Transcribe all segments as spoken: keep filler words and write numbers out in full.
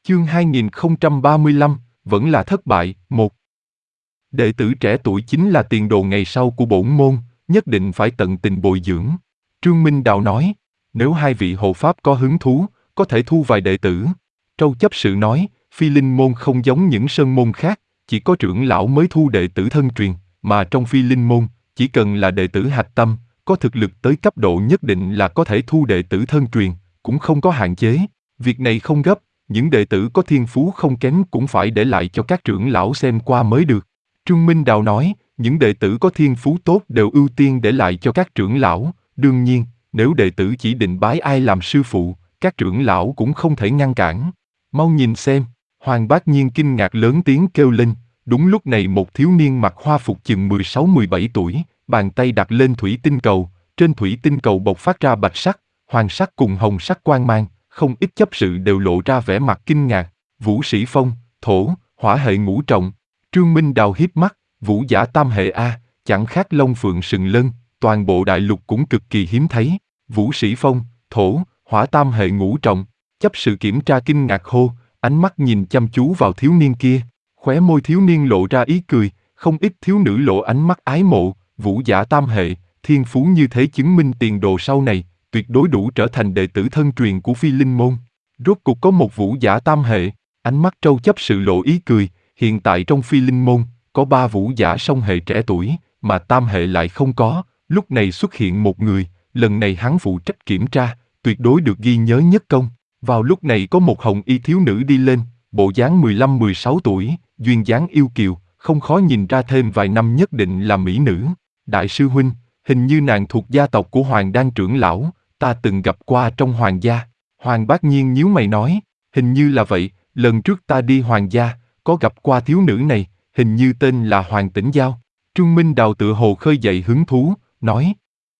Chương hai nghìn không trăm ba mươi lăm, vẫn là thất bại. Một. Đệ tử trẻ tuổi chính là tiền đồ ngày sau của bổn môn, nhất định phải tận tình bồi dưỡng. Trương Minh Đào nói, nếu hai vị hộ pháp có hứng thú, có thể thu vài đệ tử. Trâu chấp sự nói, Phi Linh môn không giống những sơn môn khác, chỉ có trưởng lão mới thu đệ tử thân truyền, mà trong Phi Linh môn, chỉ cần là đệ tử hạch tâm, có thực lực tới cấp độ nhất định là có thể thu đệ tử thân truyền, cũng không có hạn chế. Việc này không gấp, những đệ tử có thiên phú không kém cũng phải để lại cho các trưởng lão xem qua mới được. Trương Minh Đào nói, những đệ tử có thiên phú tốt đều ưu tiên để lại cho các trưởng lão, đương nhiên, nếu đệ tử chỉ định bái ai làm sư phụ, các trưởng lão cũng không thể ngăn cản. Mau nhìn xem, Hoàng Bác Nhiên kinh ngạc lớn tiếng kêu lên, đúng lúc này một thiếu niên mặc hoa phục chừng mười sáu mười bảy tuổi, bàn tay đặt lên thủy tinh cầu, trên thủy tinh cầu bộc phát ra bạch sắc, hoàng sắc cùng hồng sắc quang mang, không ít chấp sự đều lộ ra vẻ mặt kinh ngạc. Vũ Sĩ Phong, thổ, hỏa hệ ngũ trọng. Trương Minh Đào hiếp mắt, vũ giả tam hệ A, chẳng khác Long Phượng sừng lân, toàn bộ đại lục cũng cực kỳ hiếm thấy. Vũ Sĩ Phong, thổ, hỏa tam hệ ngũ trọng. Chấp sự kiểm tra kinh ngạc hô, ánh mắt nhìn chăm chú vào thiếu niên kia, khóe môi thiếu niên lộ ra ý cười, không ít thiếu nữ lộ ánh mắt ái mộ. Vũ giả tam hệ, thiên phú như thế chứng minh tiền đồ sau này, tuyệt đối đủ trở thành đệ tử thân truyền của Phi Linh môn. Rốt cuộc có một vũ giả tam hệ, ánh mắt Trâu chấp sự lộ ý cười, hiện tại trong Phi Linh môn, có ba vũ giả song hệ trẻ tuổi, mà tam hệ lại không có, lúc này xuất hiện một người, lần này hắn phụ trách kiểm tra, tuyệt đối được ghi nhớ nhất công. Vào lúc này có một hồng y thiếu nữ đi lên, bộ dáng mười lăm mười sáu tuổi, duyên dáng yêu kiều, không khó nhìn ra thêm vài năm nhất định là mỹ nữ. Đại sư huynh, hình như nàng thuộc gia tộc của Hoàng Đan trưởng lão, ta từng gặp qua trong Hoàng gia. Hoàng Bác Nhiên nhíu mày nói, hình như là vậy, lần trước ta đi Hoàng gia, có gặp qua thiếu nữ này, hình như tên là Hoàng Tĩnh Giao. Trương Minh Đào tựa hồ khơi dậy hứng thú, nói,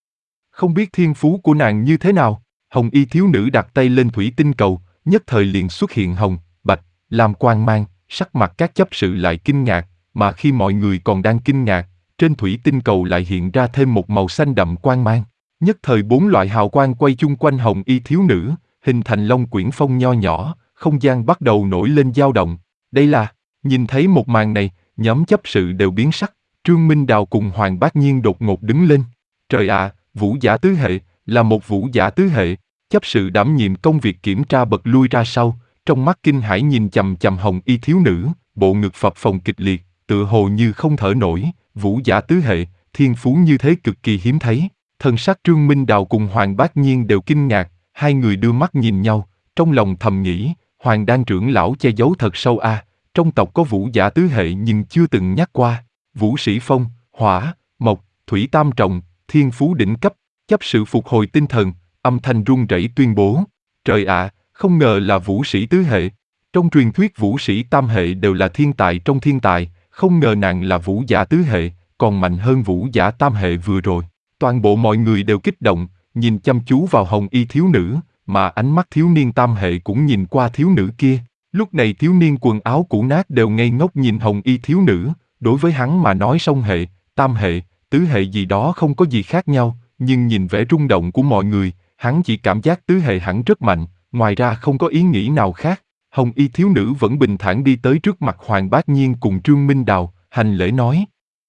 không biết thiên phú của nàng như thế nào. Hồng y thiếu nữ đặt tay lên thủy tinh cầu, nhất thời liền xuất hiện hồng, bạch, lam quang mang, sắc mặt các chấp sự lại kinh ngạc, mà khi mọi người còn đang kinh ngạc, trên thủy tinh cầu lại hiện ra thêm một màu xanh đậm quang mang. Nhất thời bốn loại hào quang quay chung quanh hồng y thiếu nữ, hình thành long quyển phong nho nhỏ, không gian bắt đầu nổi lên dao động. Đây là, nhìn thấy một màn này, nhóm chấp sự đều biến sắc, Trương Minh Đào cùng Hoàng Bác Nhiên đột ngột đứng lên. Trời ạ, à, vũ giả tứ hệ, là một vũ giả tứ hệ. Chấp sự đảm nhiệm công việc kiểm tra bật lui ra sau, trong mắt kinh hãi nhìn chằm chằm hồng y thiếu nữ, bộ ngực phập phồng kịch liệt, tựa hồ như không thở nổi. Vũ giả tứ hệ, thiên phú như thế cực kỳ hiếm thấy. Thần sắc Trương Minh Đào cùng Hoàng Bác Nhiên đều kinh ngạc, hai người đưa mắt nhìn nhau, trong lòng thầm nghĩ, Hoàng Đan trưởng lão che giấu thật sâu a, à, trong tộc có vũ giả tứ hệ nhưng chưa từng nhắc qua. Vũ Sĩ Phong, hỏa, mộc, thủy tam trọng, thiên phú đỉnh cấp. Chấp sự phục hồi tinh thần, âm thanh run rẩy tuyên bố, trời ạ, à, không ngờ là vũ sĩ tứ hệ. Trong truyền thuyết vũ sĩ tam hệ đều là thiên tài trong thiên tài, không ngờ nàng là vũ giả tứ hệ, còn mạnh hơn vũ giả tam hệ vừa rồi. Toàn bộ mọi người đều kích động, nhìn chăm chú vào hồng y thiếu nữ, mà ánh mắt thiếu niên tam hệ cũng nhìn qua thiếu nữ kia. Lúc này thiếu niên quần áo cũ nát đều ngây ngốc nhìn hồng y thiếu nữ, đối với hắn mà nói song hệ, tam hệ, tứ hệ gì đó không có gì khác nhau, nhưng nhìn vẻ rung động của mọi người, hắn chỉ cảm giác tứ hệ hẳn rất mạnh, ngoài ra không có ý nghĩ nào khác. Hồng y thiếu nữ vẫn bình thản đi tới trước mặt Hoàng Bác Nhiên cùng Trương Minh Đào, hành lễ nói.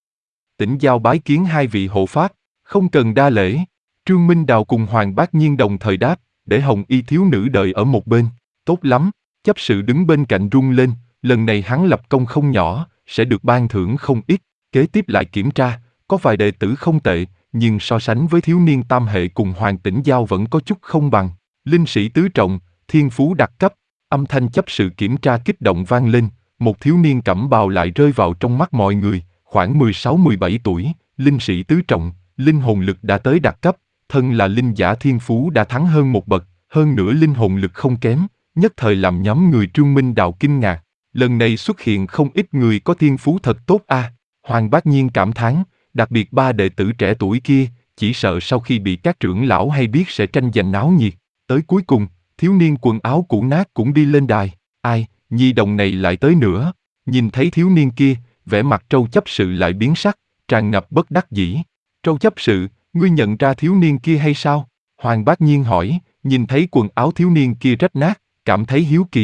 Tĩnh Giao bái kiến hai vị hộ pháp, không cần đa lễ. Trương Minh Đào cùng Hoàng Bác Nhiên đồng thời đáp, để hồng y thiếu nữ đợi ở một bên. Tốt lắm, chấp sự đứng bên cạnh rung lên, lần này hắn lập công không nhỏ, sẽ được ban thưởng không ít. Kế tiếp lại kiểm tra, có vài đệ tử không tệ, nhưng so sánh với thiếu niên tam hệ cùng Hoàng Tĩnh Giao vẫn có chút không bằng. Linh sĩ tứ trọng, thiên phú đặc cấp, âm thanh chấp sự kiểm tra kích động vang lên, một thiếu niên cẩm bào lại rơi vào trong mắt mọi người, khoảng mười sáu mười bảy tuổi, linh sĩ tứ trọng, linh hồn lực đã tới đặc cấp, thân là linh giả thiên phú đã thắng hơn một bậc, hơn nữa linh hồn lực không kém, nhất thời làm nhóm người Trương Minh Đào kinh ngạc. Lần này xuất hiện không ít người có thiên phú thật tốt a. À. Hoàng Bác Nhiên cảm thán, đặc biệt ba đệ tử trẻ tuổi kia, chỉ sợ sau khi bị các trưởng lão hay biết sẽ tranh giành náo nhiệt. Tới cuối cùng, thiếu niên quần áo cũ nát cũng đi lên đài. Ai, nhi đồng này lại tới nữa. Nhìn thấy thiếu niên kia, vẻ mặt Trâu chấp sự lại biến sắc, tràn ngập bất đắc dĩ. Trâu chấp sự, ngươi nhận ra thiếu niên kia hay sao? Hoàng Bác Nhiên hỏi, nhìn thấy quần áo thiếu niên kia rách nát, cảm thấy hiếu kỳ.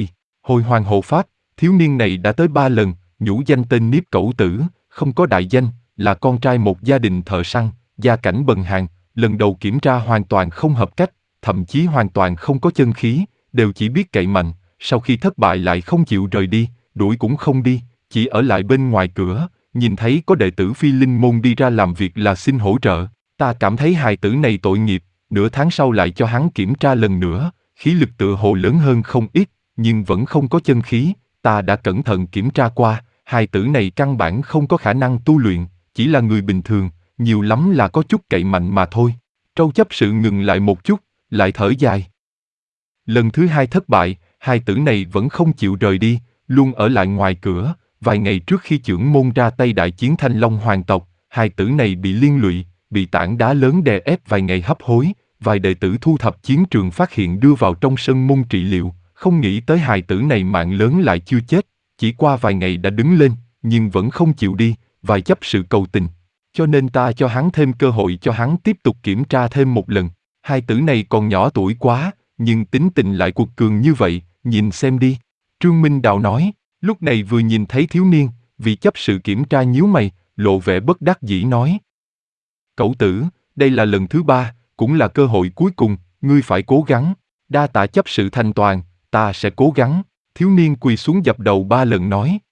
Hồi hoàng hộ pháp, thiếu niên này đã tới ba lần, nhũ danh tên Niếp Cẩu Tử, không có đại danh, là con trai một gia đình thợ săn, gia cảnh bần hàn, lần đầu kiểm tra hoàn toàn không hợp cách, thậm chí hoàn toàn không có chân khí, đều chỉ biết cậy mạnh, sau khi thất bại lại không chịu rời đi, đuổi cũng không đi, chỉ ở lại bên ngoài cửa, nhìn thấy có đệ tử Phi Linh môn đi ra làm việc là xin hỗ trợ. Ta cảm thấy hài tử này tội nghiệp, nửa tháng sau lại cho hắn kiểm tra lần nữa, khí lực tựa hồ lớn hơn không ít, nhưng vẫn không có chân khí, ta đã cẩn thận kiểm tra qua, hài tử này căn bản không có khả năng tu luyện, chỉ là người bình thường, nhiều lắm là có chút cậy mạnh mà thôi. Trâu chấp sự ngừng lại một chút, lại thở dài. Lần thứ hai thất bại, hài tử này vẫn không chịu rời đi, luôn ở lại ngoài cửa, vài ngày trước khi chưởng môn ra tay đại chiến Thanh Long hoàng tộc, hài tử này bị liên lụy, bị tảng đá lớn đè ép vài ngày hấp hối, vài đệ tử thu thập chiến trường phát hiện đưa vào trong sân môn trị liệu, không nghĩ tới hài tử này mạng lớn lại chưa chết, chỉ qua vài ngày đã đứng lên, nhưng vẫn không chịu đi, vài chấp sự cầu tình. Cho nên ta cho hắn thêm cơ hội cho hắn tiếp tục kiểm tra thêm một lần. Hài tử này còn nhỏ tuổi quá, nhưng tính tình lại cuột cường như vậy, nhìn xem đi. Trương Minh Đạo nói, lúc này vừa nhìn thấy thiếu niên, vị chấp sự kiểm tra nhíu mày, lộ vẻ bất đắc dĩ nói. Cẩu tử, đây là lần thứ ba, cũng là cơ hội cuối cùng, ngươi phải cố gắng. Đa tạ chấp sự thành toàn, ta sẽ cố gắng. Thiếu niên quỳ xuống dập đầu ba lần nói.